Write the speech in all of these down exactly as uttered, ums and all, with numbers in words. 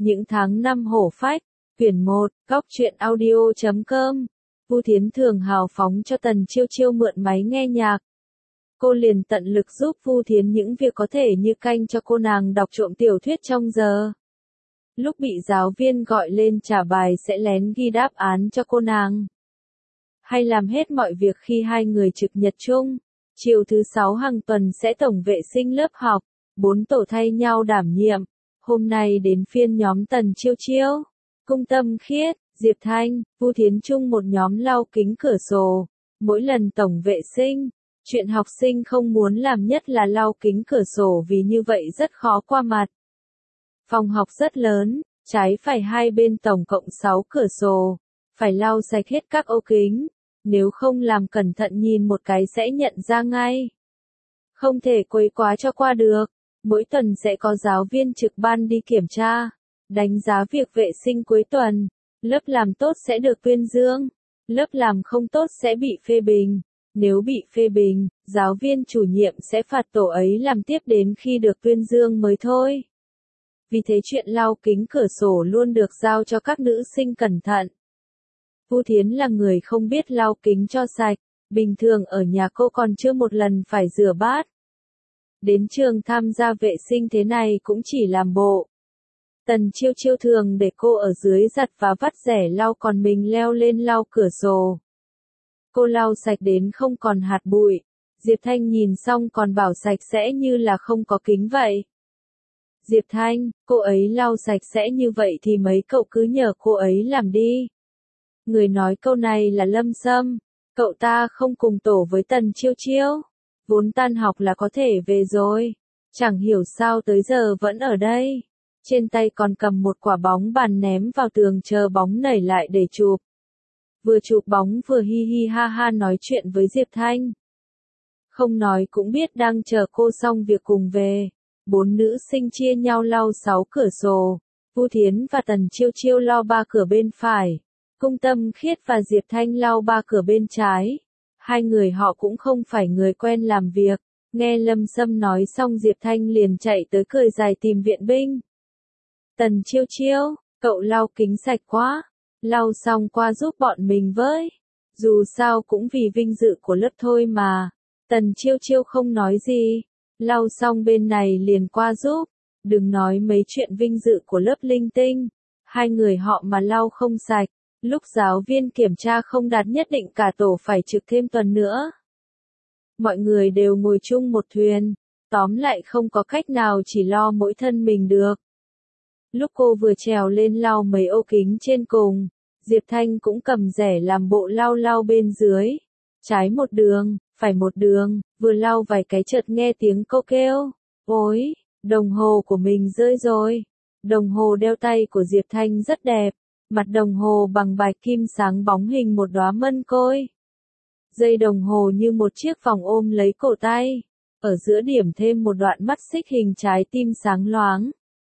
Những tháng năm hổ phách, quyển một, góc truyện audio chấm com. Vu Thiến thường hào phóng cho Tần Chiêu Chiêu mượn máy nghe nhạc. Cô liền tận lực giúp Vu Thiến những việc có thể như canh cho cô nàng đọc trộm tiểu thuyết trong giờ. Lúc bị giáo viên gọi lên trả bài sẽ lén ghi đáp án cho cô nàng. Hay làm hết mọi việc khi hai người trực nhật chung. Chiều thứ sáu hàng tuần sẽ tổng vệ sinh lớp học, bốn tổ thay nhau đảm nhiệm. Hôm nay đến phiên nhóm Tần Chiêu Chiêu, Cung Tâm Khiết, Diệp Thanh, Vu Thiến chung một nhóm lau kính cửa sổ. Mỗi lần tổng vệ sinh, chuyện học sinh không muốn làm nhất là lau kính cửa sổ vì như vậy rất khó qua mặt. Phòng học rất lớn, trái phải hai bên tổng cộng sáu cửa sổ, phải lau sạch hết các ô kính, nếu không làm cẩn thận nhìn một cái sẽ nhận ra ngay. Không thể quấy quá cho qua được, mỗi tuần sẽ có giáo viên trực ban đi kiểm tra, đánh giá việc vệ sinh cuối tuần, lớp làm tốt sẽ được tuyên dương, lớp làm không tốt sẽ bị phê bình. Nếu bị phê bình, giáo viên chủ nhiệm sẽ phạt tổ ấy làm tiếp đến khi được tuyên dương mới thôi. Vì thế chuyện lau kính cửa sổ luôn được giao cho các nữ sinh cẩn thận. Vu Thiến là người không biết lau kính cho sạch, bình thường ở nhà cô còn chưa một lần phải rửa bát. Đến trường tham gia vệ sinh thế này cũng chỉ làm bộ. Tần Chiêu Chiêu thường để cô ở dưới giặt và vắt rẻ lau còn mình leo lên lau cửa sổ. Cô lau sạch đến không còn hạt bụi, Diệp Thanh nhìn xong còn bảo sạch sẽ như là không có kính vậy. Diệp Thanh, cô ấy lau sạch sẽ như vậy thì mấy cậu cứ nhờ cô ấy làm đi. Người nói câu này là Lâm Sâm, cậu ta không cùng tổ với Tần Chiêu Chiêu, vốn tan học là có thể về rồi, chẳng hiểu sao tới giờ vẫn ở đây, trên tay còn cầm một quả bóng bàn ném vào tường chờ bóng nảy lại để chụp. Vừa chụp bóng vừa hi hi ha ha nói chuyện với Diệp Thanh. Không nói cũng biết đang chờ cô xong việc cùng về. Bốn nữ sinh chia nhau lau sáu cửa sổ. Vu Thiến và Tần Chiêu Chiêu lau ba cửa bên phải. Cung Tâm Khiết và Diệp Thanh lau ba cửa bên trái. Hai người họ cũng không phải người quen làm việc. Nghe Lâm Sâm nói xong Diệp Thanh liền chạy tới cười dài tìm viện binh. Tần Chiêu Chiêu, cậu lau kính sạch quá. Lau xong qua giúp bọn mình với. Dù sao cũng vì vinh dự của lớp thôi mà. Tần Chiêu Chiêu không nói gì. Lau xong bên này liền qua giúp. Đừng nói mấy chuyện vinh dự của lớp linh tinh. Hai người họ mà lau không sạch. Lúc giáo viên kiểm tra không đạt nhất định cả tổ phải trực thêm tuần nữa. Mọi người đều ngồi chung một thuyền. Tóm lại không có cách nào chỉ lo mỗi thân mình được. Lúc cô vừa trèo lên lau mấy ô kính trên cùng, Diệp Thanh cũng cầm rẻ làm bộ lau lau bên dưới. Trái một đường, phải một đường, vừa lau vài cái chợt nghe tiếng cô kêu. Ôi, đồng hồ của mình rơi rồi. Đồng hồ đeo tay của Diệp Thanh rất đẹp, mặt đồng hồ bằng bạch kim sáng bóng hình một đóa mân côi. Dây đồng hồ như một chiếc vòng ôm lấy cổ tay, ở giữa điểm thêm một đoạn mắt xích hình trái tim sáng loáng.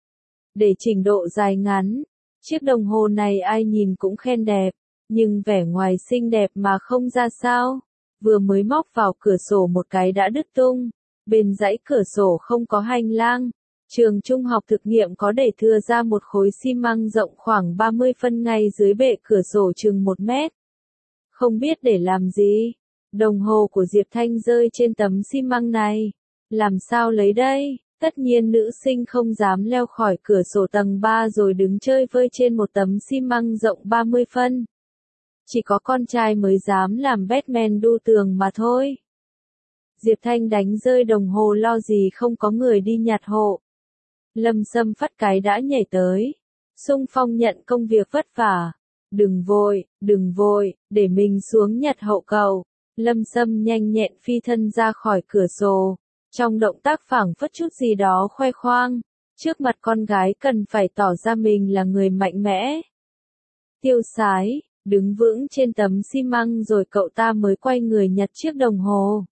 Để chỉnh độ dài ngắn, chiếc đồng hồ này ai nhìn cũng khen đẹp, nhưng vẻ ngoài xinh đẹp mà không ra sao. Vừa mới móc vào cửa sổ một cái đã đứt tung, bên dãy cửa sổ không có hành lang. Trường trung học thực nghiệm có để thừa ra một khối xi măng rộng khoảng ba mươi phân ngay dưới bệ cửa sổ chừng một mét. Không biết để làm gì, đồng hồ của Diệp Thanh rơi trên tấm xi măng này. Làm sao lấy đây? Tất nhiên nữ sinh không dám leo khỏi cửa sổ tầng ba rồi đứng chơi vơi trên một tấm xi măng rộng ba mươi phân. Chỉ có con trai mới dám làm Batman đu tường mà thôi. Diệp Thanh đánh rơi đồng hồ lo gì không có người đi nhặt hộ. Lâm Sâm phắt cái đã nhảy tới. Xung phong nhận công việc vất vả. Đừng vội, đừng vội, để mình xuống nhặt hộ cậu. Lâm Sâm nhanh nhẹn phi thân ra khỏi cửa sổ. Trong động tác phảng phất chút gì đó khoe khoang, trước mặt con gái cần phải tỏ ra mình là người mạnh mẽ. Tiêu Sái, đứng vững trên tấm xi măng rồi cậu ta mới quay người nhặt chiếc đồng hồ.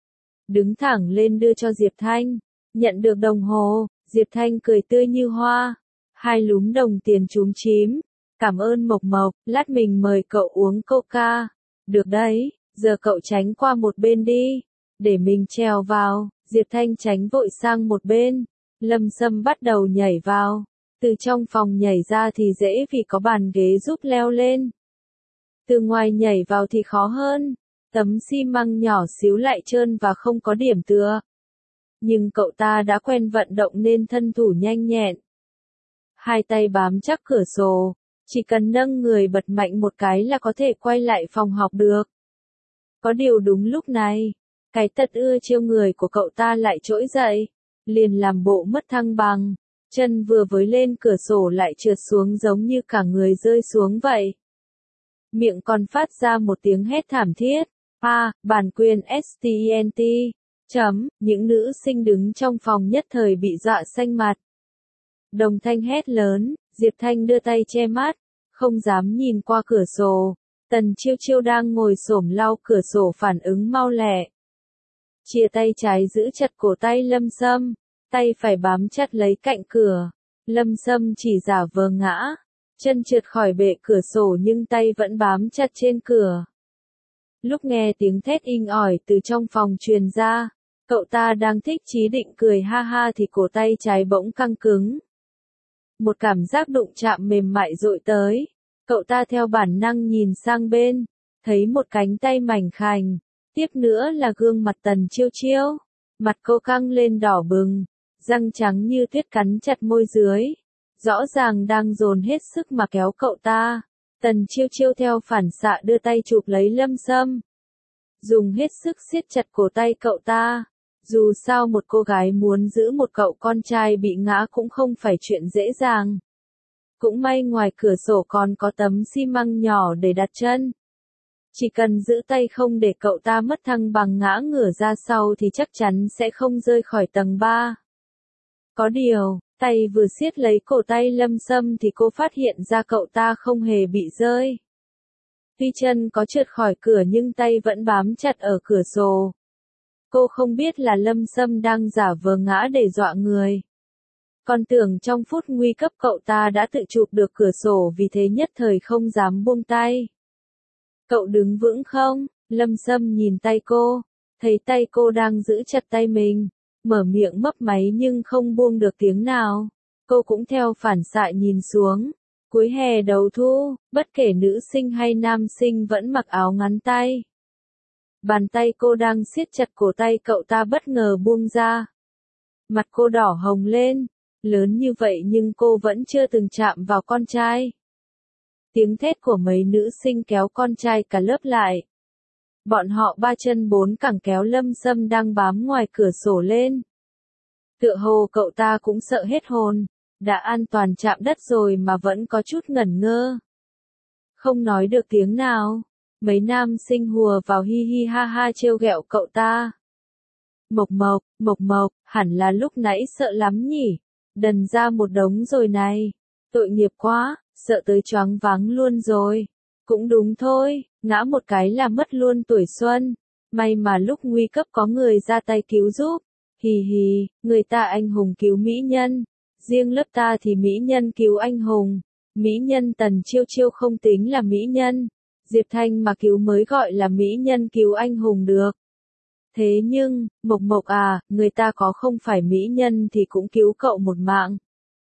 Đứng thẳng lên đưa cho Diệp Thanh, nhận được đồng hồ, Diệp Thanh cười tươi như hoa, hai lúm đồng tiền chúm chím. Cảm ơn Mộc Mộc, lát mình mời cậu uống coca. Được đấy, giờ cậu tránh qua một bên đi, để mình trèo vào. Diệp Thanh tránh vội sang một bên, Lâm Sâm bắt đầu nhảy vào. Từ trong phòng nhảy ra thì dễ vì có bàn ghế giúp leo lên. Từ ngoài nhảy vào thì khó hơn. Tấm xi măng nhỏ xíu lại trơn và không có điểm tựa. Nhưng cậu ta đã quen vận động nên thân thủ nhanh nhẹn. Hai tay bám chắc cửa sổ, chỉ cần nâng người bật mạnh một cái là có thể quay lại phòng học được. Có điều đúng lúc này, cái tật ưa trêu người của cậu ta lại trỗi dậy, liền làm bộ mất thăng bằng, chân vừa với lên cửa sổ lại trượt xuống giống như cả người rơi xuống vậy. Miệng còn phát ra một tiếng hét thảm thiết. A, bản quyền stent. Chấm, những nữ sinh đứng trong phòng nhất thời bị dọa xanh mặt. Đồng Thanh hét lớn, Diệp Thanh đưa tay che mắt, không dám nhìn qua cửa sổ. Tần Chiêu Chiêu đang ngồi xổm lau cửa sổ phản ứng mau lẹ. Chia tay trái giữ chặt cổ tay Lâm Sâm, tay phải bám chặt lấy cạnh cửa. Lâm Sâm chỉ giả vờ ngã, chân trượt khỏi bệ cửa sổ nhưng tay vẫn bám chặt trên cửa. Lúc nghe tiếng thét inh ỏi từ trong phòng truyền ra, cậu ta đang thích chí định cười ha ha thì cổ tay trái bỗng căng cứng. Một cảm giác đụng chạm mềm mại dội tới, cậu ta theo bản năng nhìn sang bên, thấy một cánh tay mảnh khảnh, tiếp nữa là gương mặt Tần Chiêu Chiêu, mặt cô căng lên đỏ bừng, răng trắng như tuyết cắn chặt môi dưới, rõ ràng đang dồn hết sức mà kéo cậu ta. Tần Chiêu Chiêu theo phản xạ đưa tay chụp lấy Lâm Sâm, dùng hết sức siết chặt cổ tay cậu ta. Dù sao một cô gái muốn giữ một cậu con trai bị ngã cũng không phải chuyện dễ dàng. Cũng may ngoài cửa sổ còn có tấm xi măng nhỏ để đặt chân. Chỉ cần giữ tay không để cậu ta mất thăng bằng ngã ngửa ra sau thì chắc chắn sẽ không rơi khỏi tầng ba. Có điều, tay vừa siết lấy cổ tay Lâm Sâm thì cô phát hiện ra cậu ta không hề bị rơi. Tuy chân có trượt khỏi cửa nhưng tay vẫn bám chặt ở cửa sổ. Cô không biết là Lâm Sâm đang giả vờ ngã để dọa người. Còn tưởng trong phút nguy cấp cậu ta đã tự chụp được cửa sổ vì thế nhất thời không dám buông tay. Cậu đứng vững không? Lâm Sâm nhìn tay cô, thấy tay cô đang giữ chặt tay mình, mở miệng mấp máy nhưng không buông được tiếng nào. Cô cũng theo phản xạ nhìn xuống. Cuối hè đầu thu, bất kể nữ sinh hay nam sinh vẫn mặc áo ngắn tay. Bàn tay cô đang siết chặt cổ tay cậu ta bất ngờ buông ra. Mặt cô đỏ hồng lên, lớn như vậy nhưng cô vẫn chưa từng chạm vào con trai. Tiếng thét của mấy nữ sinh kéo con trai cả lớp lại. Bọn họ ba chân bốn cẳng kéo Lâm Sâm đang bám ngoài cửa sổ lên. Tựa hồ cậu ta cũng sợ hết hồn, đã an toàn chạm đất rồi mà vẫn có chút ngẩn ngơ. Không nói được tiếng nào. Mấy nam sinh hùa vào hi hi ha ha trêu ghẹo cậu ta. Mộc Mộc, Mộc Mộc, hẳn là lúc nãy sợ lắm nhỉ, đần ra một đống rồi này, tội nghiệp quá, sợ tới choáng váng luôn rồi. Cũng đúng thôi, ngã một cái là mất luôn tuổi xuân, may mà lúc nguy cấp có người ra tay cứu giúp, hì hì, người ta anh hùng cứu mỹ nhân, riêng lớp ta thì mỹ nhân cứu anh hùng, mỹ nhân Tần Chiêu Chiêu không tính là mỹ nhân. Diệp Thanh mà cứu mới gọi là mỹ nhân cứu anh hùng được. Thế nhưng, Mộc Mộc à, người ta có không phải mỹ nhân thì cũng cứu cậu một mạng.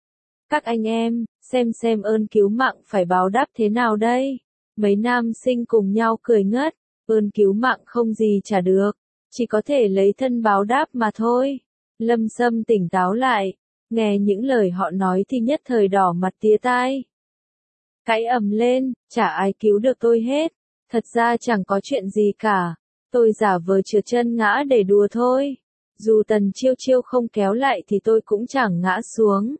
Các anh em, xem xem ơn cứu mạng phải báo đáp thế nào đây? Mấy nam sinh cùng nhau cười ngất, ơn cứu mạng không gì trả được, chỉ có thể lấy thân báo đáp mà thôi. Lâm Sâm tỉnh táo lại, nghe những lời họ nói thì nhất thời đỏ mặt tía tai. Cãi ầm lên, chả ai cứu được tôi hết, thật ra chẳng có chuyện gì cả, tôi giả vờ trượt chân ngã để đùa thôi, dù Tần Chiêu Chiêu không kéo lại thì tôi cũng chẳng ngã xuống.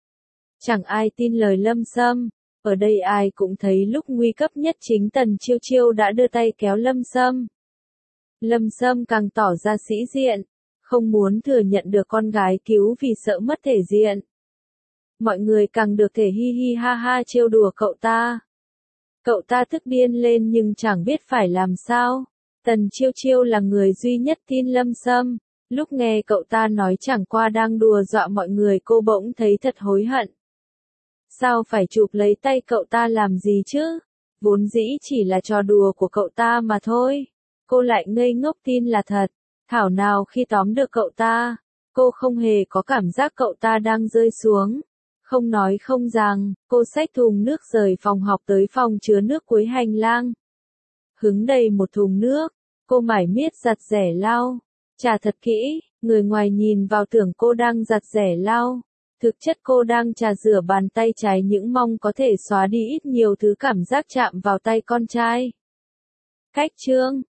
Chẳng ai tin lời Lâm Sâm, ở đây ai cũng thấy lúc nguy cấp nhất chính Tần Chiêu Chiêu đã đưa tay kéo Lâm Sâm. Lâm Sâm càng tỏ ra sĩ diện, không muốn thừa nhận được con gái cứu vì sợ mất thể diện. Mọi người càng được thể hi hi ha ha trêu đùa cậu ta. Cậu ta tức điên lên nhưng chẳng biết phải làm sao. Tần Chiêu Chiêu là người duy nhất tin Lâm Sâm. Lúc nghe cậu ta nói chẳng qua đang đùa dọa mọi người cô bỗng thấy thật hối hận. Sao phải chụp lấy tay cậu ta làm gì chứ? Vốn dĩ chỉ là trò đùa của cậu ta mà thôi. Cô lại ngây ngốc tin là thật. Thảo nào khi tóm được cậu ta, cô không hề có cảm giác cậu ta đang rơi xuống. Không nói không rằng, cô xách thùng nước rời phòng học tới phòng chứa nước cuối hành lang. Hứng đầy một thùng nước, cô mải miết giặt rẻ lau, chà thật kỹ, người ngoài nhìn vào tưởng cô đang giặt rẻ lau. Thực chất cô đang chà rửa bàn tay trái những mong có thể xóa đi ít nhiều thứ cảm giác chạm vào tay con trai. Cách chương